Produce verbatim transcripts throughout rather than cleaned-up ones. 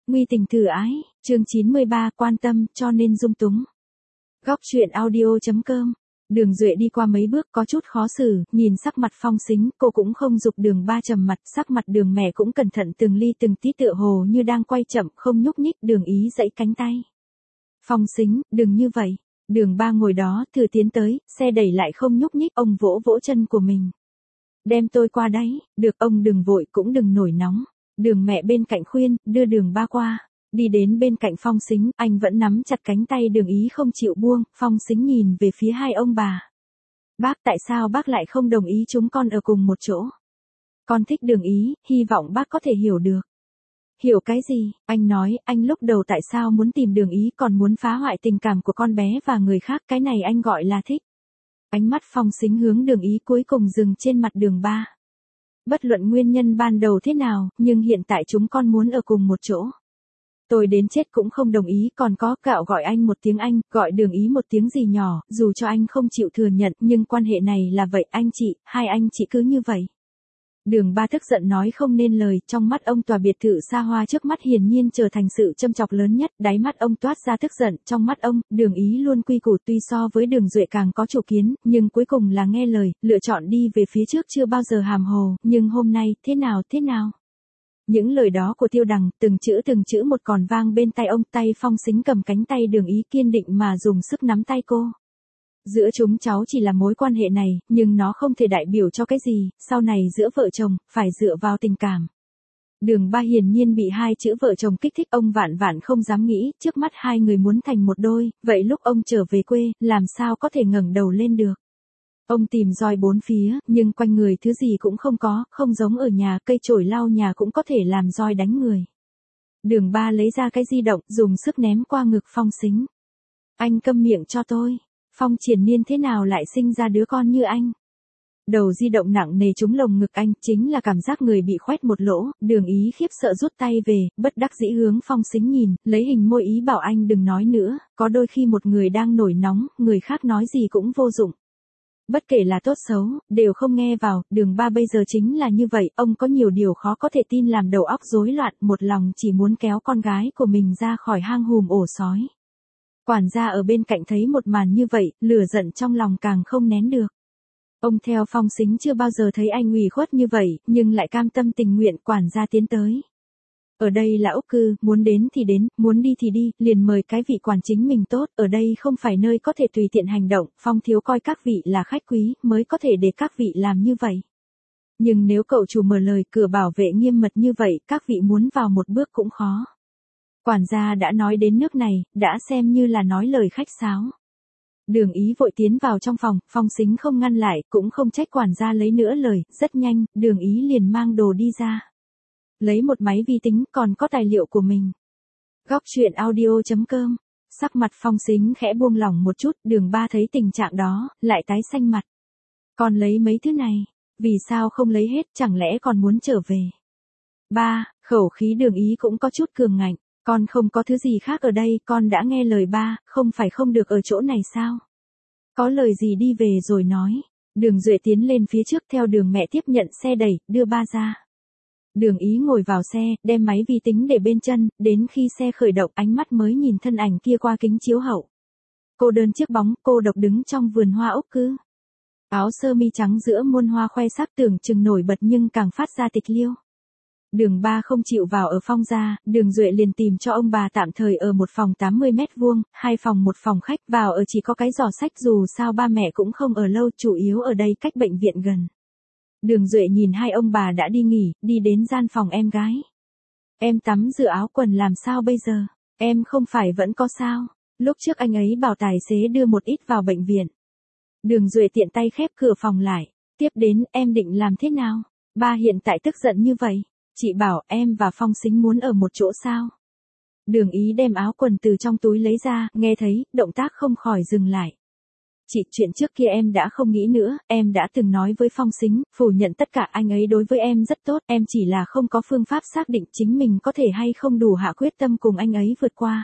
Nguy tình thử ái, chương chín mươi ba, quan tâm cho nên dung túng. Góc truyện audio chấm com. Đường Duệ đi qua mấy bước có chút khó xử, nhìn sắc mặt Phong Sính, cô cũng không giục Đường Ba trầm mặt, sắc mặt Đường mẹ cũng cẩn thận từng ly từng tí tựa hồ như đang quay chậm, không nhúc nhích. Đường Ý giãy cánh tay. Phong Sính, đừng như vậy. Đường Ba ngồi đó, thử tiến tới, xe đẩy lại không nhúc nhích, ông vỗ vỗ chân của mình. Đem tôi qua đấy, được, ông đừng vội cũng đừng nổi nóng. Đường mẹ bên cạnh khuyên, đưa Đường Ba qua. Đi đến bên cạnh Phong Sính, anh vẫn nắm chặt cánh tay Đường Ý không chịu buông. Phong Sính nhìn về phía hai ông bà. Bác, tại sao bác lại không đồng ý chúng con ở cùng một chỗ? Con thích Đường Ý, hy vọng bác có thể hiểu được. Hiểu cái gì? Anh nói, anh lúc đầu tại sao muốn tìm Đường Ý còn muốn phá hoại tình cảm của con bé và người khác, cái này anh gọi là thích. Ánh mắt Phong Sính hướng Đường Ý cuối cùng dừng trên mặt Đường Ba. Bất luận nguyên nhân ban đầu thế nào, nhưng hiện tại chúng con muốn ở cùng một chỗ. Tôi đến chết cũng không đồng ý, còn có, cạo gọi anh một tiếng anh, gọi Đường Ý một tiếng gì nhỏ, dù cho anh không chịu thừa nhận, nhưng quan hệ này là vậy, anh chị, hai anh chị cứ như vậy. Đường Ba tức giận nói không nên lời, trong mắt ông tòa biệt thự xa hoa trước mắt hiển nhiên trở thành sự châm chọc lớn nhất, đáy mắt ông toát ra tức giận, trong mắt ông, Đường Ý luôn quy củ, tuy so với Đường Duệ càng có chủ kiến, nhưng cuối cùng là nghe lời, lựa chọn đi về phía trước chưa bao giờ hàm hồ, nhưng hôm nay, thế nào thế nào? Những lời đó của Tiêu Đằng, từng chữ từng chữ một còn vang bên tai ông, tay Phong Sính cầm cánh tay Đường Ý kiên định mà dùng sức nắm tay cô. Giữa chúng cháu chỉ là mối quan hệ này, nhưng nó không thể đại biểu cho cái gì, sau này giữa vợ chồng, phải dựa vào tình cảm. Đường Ba hiển nhiên bị hai chữ vợ chồng kích thích, ông vạn vạn không dám nghĩ, trước mắt hai người muốn thành một đôi, vậy lúc ông trở về quê, làm sao có thể ngẩng đầu lên được. Ông tìm roi bốn phía, nhưng quanh người thứ gì cũng không có, không giống ở nhà, cây chổi lau nhà cũng có thể làm roi đánh người. Đường Ba lấy ra cái di động, dùng sức ném qua ngực Phong Sính. Anh câm miệng cho tôi. Phong Triển Nhiên thế nào lại sinh ra đứa con như anh? Đầu di động nặng nề trúng lồng ngực anh, chính là cảm giác người bị khoét một lỗ. Đường Ý khiếp sợ rút tay về, bất đắc dĩ hướng Phong Sính nhìn, lấy hình môi ý bảo anh đừng nói nữa, có đôi khi một người đang nổi nóng, người khác nói gì cũng vô dụng. Bất kể là tốt xấu, đều không nghe vào. Đường Ba bây giờ chính là như vậy, ông có nhiều điều khó có thể tin làm đầu óc rối loạn, một lòng chỉ muốn kéo con gái của mình ra khỏi hang hùm ổ sói. Quản gia ở bên cạnh thấy một màn như vậy, lửa giận trong lòng càng không nén được. Ông theo Phong Sính chưa bao giờ thấy anh ủy khuất như vậy, nhưng lại cam tâm tình nguyện. Quản gia tiến tới. Ở đây là ốc cư, muốn đến thì đến, muốn đi thì đi, liền mời cái vị quản chính mình tốt, ở đây không phải nơi có thể tùy tiện hành động, Phong thiếu coi các vị là khách quý, mới có thể để các vị làm như vậy. Nhưng nếu cậu chủ mở lời, cửa bảo vệ nghiêm mật như vậy, các vị muốn vào một bước cũng khó. Quản gia đã nói đến nước này, đã xem như là nói lời khách sáo. Đường Ý vội tiến vào trong phòng, Phong Sính không ngăn lại, cũng không trách quản gia lấy nữa lời, rất nhanh, Đường Ý liền mang đồ đi ra. Lấy một máy vi tính, còn có tài liệu của mình. Góc truyện audio chấm com. Sắc mặt Phong Sính khẽ buông lỏng một chút, Đường Ba thấy tình trạng đó, lại tái xanh mặt. Con lấy mấy thứ này, vì sao không lấy hết, chẳng lẽ còn muốn trở về? Ba, khẩu khí Đường Ý cũng có chút cường ngạnh. Con không có thứ gì khác ở đây, con đã nghe lời ba, không phải không được ở chỗ này sao? Có lời gì đi về rồi nói. Đường Duệ tiến lên phía trước theo Đường mẹ tiếp nhận xe đẩy, đưa ba ra. Đường Ý ngồi vào xe, đem máy vi tính để bên chân, đến khi xe khởi động ánh mắt mới nhìn thân ảnh kia qua kính chiếu hậu. Cô đơn chiếc bóng, cô độc đứng trong vườn hoa ốc cư. Áo sơ mi trắng giữa muôn hoa khoe sắc tưởng chừng nổi bật nhưng càng phát ra tịch liêu. Đường Ba không chịu vào ở Phong gia, Đường Duệ liền tìm cho ông bà tạm thời ở một phòng tám mươi mét vuông, hai phòng một phòng khách, vào ở chỉ có cái giỏ sách, dù sao ba mẹ cũng không ở lâu, chủ yếu ở đây cách bệnh viện gần. Đường Duệ nhìn hai ông bà đã đi nghỉ, đi đến gian phòng em gái. Em tắm rửa áo quần làm sao bây giờ? Em không phải vẫn có sao? Lúc trước anh ấy bảo tài xế đưa một ít vào bệnh viện. Đường Duệ tiện tay khép cửa phòng lại. Tiếp đến, em định làm thế nào? Ba hiện tại tức giận như vậy. Chị bảo em và Phong Sính muốn ở một chỗ sao? Đường Ý đem áo quần từ trong túi lấy ra, nghe thấy, động tác không khỏi dừng lại. Chị, chuyện trước kia em đã không nghĩ nữa, em đã từng nói với Phong Sính, phủ nhận tất cả, anh ấy đối với em rất tốt, em chỉ là không có phương pháp xác định chính mình có thể hay không đủ hạ quyết tâm cùng anh ấy vượt qua.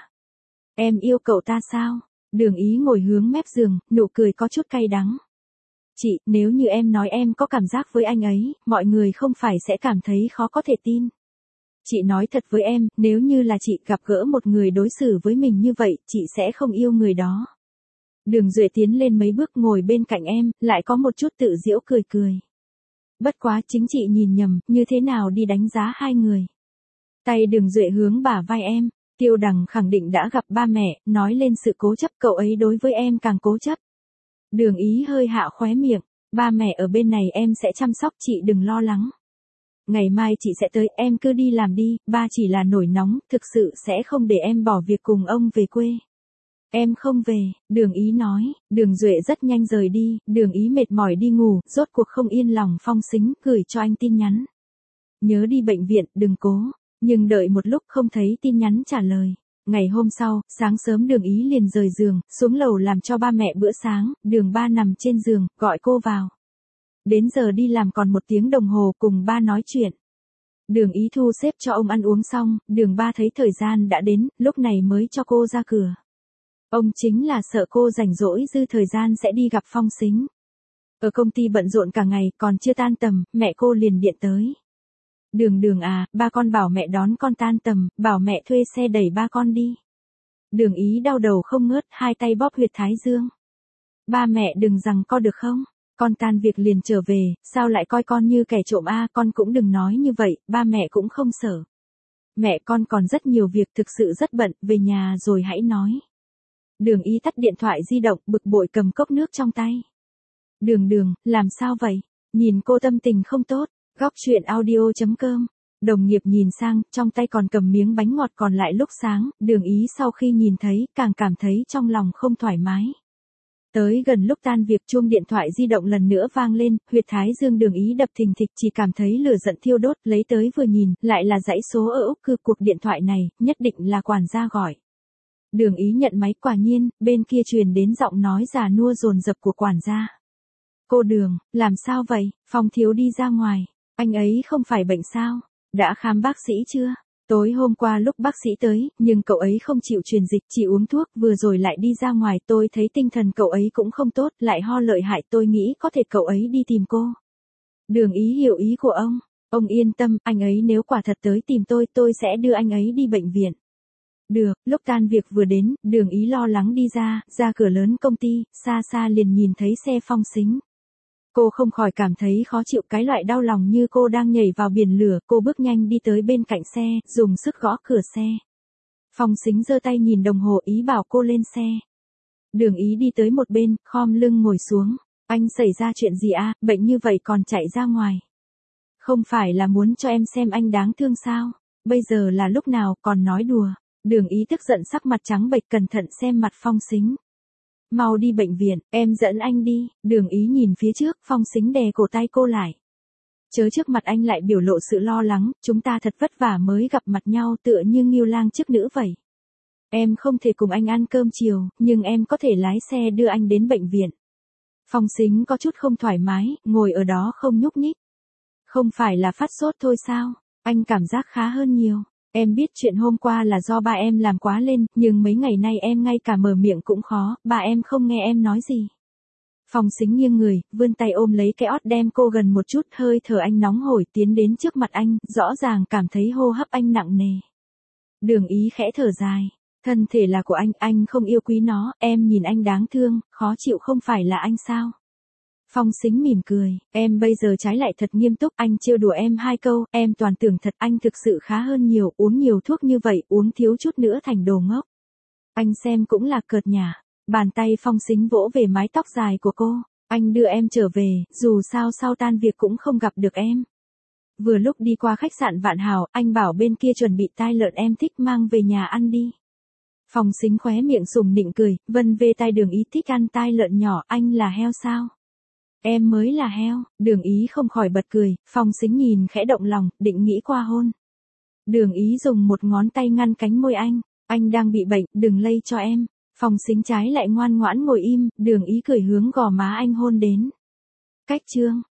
Em yêu cậu ta sao? Đường Ý ngồi hướng mép giường, nụ cười có chút cay đắng. Chị, nếu như em nói em có cảm giác với anh ấy, mọi người không phải sẽ cảm thấy khó có thể tin. Chị nói thật với em, nếu như là chị gặp gỡ một người đối xử với mình như vậy, chị sẽ không yêu người đó. Đường Duệ tiến lên mấy bước ngồi bên cạnh em, lại có một chút tự giễu cười cười. Bất quá chính chị nhìn nhầm, như thế nào đi đánh giá hai người. Tay Đường Duệ hướng bả vai em, Tiêu Đằng khẳng định đã gặp ba mẹ, nói lên sự cố chấp cậu ấy đối với em càng cố chấp. Đường Ý hơi hạ khóe miệng, ba mẹ ở bên này em sẽ chăm sóc chị đừng lo lắng. Ngày mai chị sẽ tới, em cứ đi làm đi, ba chỉ là nổi nóng, thực sự sẽ không để em bỏ việc cùng ông về quê. Em không về, Đường Ý nói, Đường Duệ rất nhanh rời đi, Đường Ý mệt mỏi đi ngủ, rốt cuộc không yên lòng Phong Sính gửi cho anh tin nhắn. Nhớ đi bệnh viện, đừng cố, nhưng đợi một lúc không thấy tin nhắn trả lời. Ngày hôm sau, sáng sớm Đường Ý liền rời giường, xuống lầu làm cho ba mẹ bữa sáng, Đường Ba nằm trên giường, gọi cô vào. Đến giờ đi làm còn một tiếng đồng hồ cùng ba nói chuyện. Đường Ý thu xếp cho ông ăn uống xong, Đường Ba thấy thời gian đã đến, lúc này mới cho cô ra cửa. Ông chính là sợ cô rảnh rỗi dư thời gian sẽ đi gặp Phong Sính. Ở công ty bận rộn cả ngày, còn chưa tan tầm, mẹ cô liền điện tới. Đường Đường à, ba con bảo mẹ đón con tan tầm, bảo mẹ thuê xe đẩy ba con đi. Đường Ý đau đầu không ngớt, hai tay bóp huyệt thái dương. Ba mẹ đừng rằng co được không? Con tan việc liền trở về, sao lại coi con như kẻ trộm a? Con cũng đừng nói như vậy, ba mẹ cũng không sợ. Mẹ con còn rất nhiều việc, thực sự rất bận, về nhà rồi hãy nói. Đường Ý tắt điện thoại di động, bực bội cầm cốc nước trong tay. Đường Đường, làm sao vậy? Nhìn cô tâm tình không tốt. Góc truyện audio chấm com. Đồng nghiệp nhìn sang, trong tay còn cầm miếng bánh ngọt còn lại lúc sáng, Đường Ý sau khi nhìn thấy, càng cảm thấy trong lòng không thoải mái. Tới gần lúc tan việc chuông điện thoại di động lần nữa vang lên, huyệt thái dương Đường Ý đập thình thịch, chỉ cảm thấy lửa giận thiêu đốt, lấy tới vừa nhìn, lại là dãy số ở Úc Cư. Cuộc điện thoại này, nhất định là quản gia gọi. Đường Ý nhận máy, quả nhiên, bên kia truyền đến giọng nói già nua dồn dập của quản gia. Cô Đường, làm sao vậy? Phong thiếu đi ra ngoài. Anh ấy không phải bệnh sao? Đã khám bác sĩ chưa? Tối hôm qua lúc bác sĩ tới, nhưng cậu ấy không chịu truyền dịch, chỉ uống thuốc, vừa rồi lại đi ra ngoài, tôi thấy tinh thần cậu ấy cũng không tốt, lại ho lợi hại, tôi nghĩ có thể cậu ấy đi tìm cô. Đường Ý hiểu ý của ông. Ông yên tâm, anh ấy nếu quả thật tới tìm tôi, tôi sẽ đưa anh ấy đi bệnh viện. Được, lúc tan việc vừa đến, Đường Ý lo lắng đi ra, ra cửa lớn công ty, xa xa liền nhìn thấy xe Phong Sính. Cô không khỏi cảm thấy khó chịu, cái loại đau lòng như cô đang nhảy vào biển lửa, cô bước nhanh đi tới bên cạnh xe, dùng sức gõ cửa xe. Phong Sính giơ tay nhìn đồng hồ ý bảo cô lên xe. Đường Ý đi tới một bên, khom lưng ngồi xuống. Anh xảy ra chuyện gì à, bệnh như vậy còn chạy ra ngoài. Không phải là muốn cho em xem anh đáng thương sao, bây giờ là lúc nào còn nói đùa. Đường Ý tức giận sắc mặt trắng bệch cẩn thận xem mặt Phong Sính. Mau đi bệnh viện, em dẫn anh đi. Đường Ý nhìn phía trước, Phong Sính đè cổ tay cô lại. Chớ trước mặt anh lại biểu lộ sự lo lắng, chúng ta thật vất vả mới gặp mặt nhau tựa như ngưu lang trước nữ vậy. Em không thể cùng anh ăn cơm chiều, nhưng em có thể lái xe đưa anh đến bệnh viện. Phong Sính có chút không thoải mái, ngồi ở đó không nhúc nhích. Không phải là phát sốt thôi sao, anh cảm giác khá hơn nhiều. Em biết chuyện hôm qua là do ba em làm quá lên, nhưng mấy ngày nay em ngay cả mở miệng cũng khó, ba em không nghe em nói gì. Phong Sính nghiêng người, vươn tay ôm lấy cái ót đem cô gần một chút, hơi thở anh nóng hổi tiến đến trước mặt anh, rõ ràng cảm thấy hô hấp anh nặng nề. Đường Ý khẽ thở dài, thân thể là của anh, anh không yêu quý nó, em nhìn anh đáng thương, khó chịu không phải là anh sao? Phong Sính mỉm cười, em bây giờ trái lại thật nghiêm túc, anh trêu đùa em hai câu, em toàn tưởng thật, anh thực sự khá hơn nhiều, uống nhiều thuốc như vậy, uống thiếu chút nữa thành đồ ngốc. Anh xem cũng là cợt nhả. Bàn tay Phong Sính vỗ về mái tóc dài của cô, anh đưa em trở về, dù sao sau tan việc cũng không gặp được em. Vừa lúc đi qua khách sạn Vạn Hào, anh bảo bên kia chuẩn bị tai lợn em thích mang về nhà ăn đi. Phong Sính khóe miệng sùng nịnh cười, vân về tai Đường Ý thích ăn tai lợn nhỏ, anh là heo sao? Em mới là heo. Đường Ý không khỏi bật cười, Phong Sính nhìn khẽ động lòng, định nghĩ qua hôn. Đường Ý dùng một ngón tay ngăn cánh môi anh, anh đang bị bệnh, đừng lây cho em. Phong Sính trái lại ngoan ngoãn ngồi im, Đường Ý cười hướng gò má anh hôn đến. Cách chương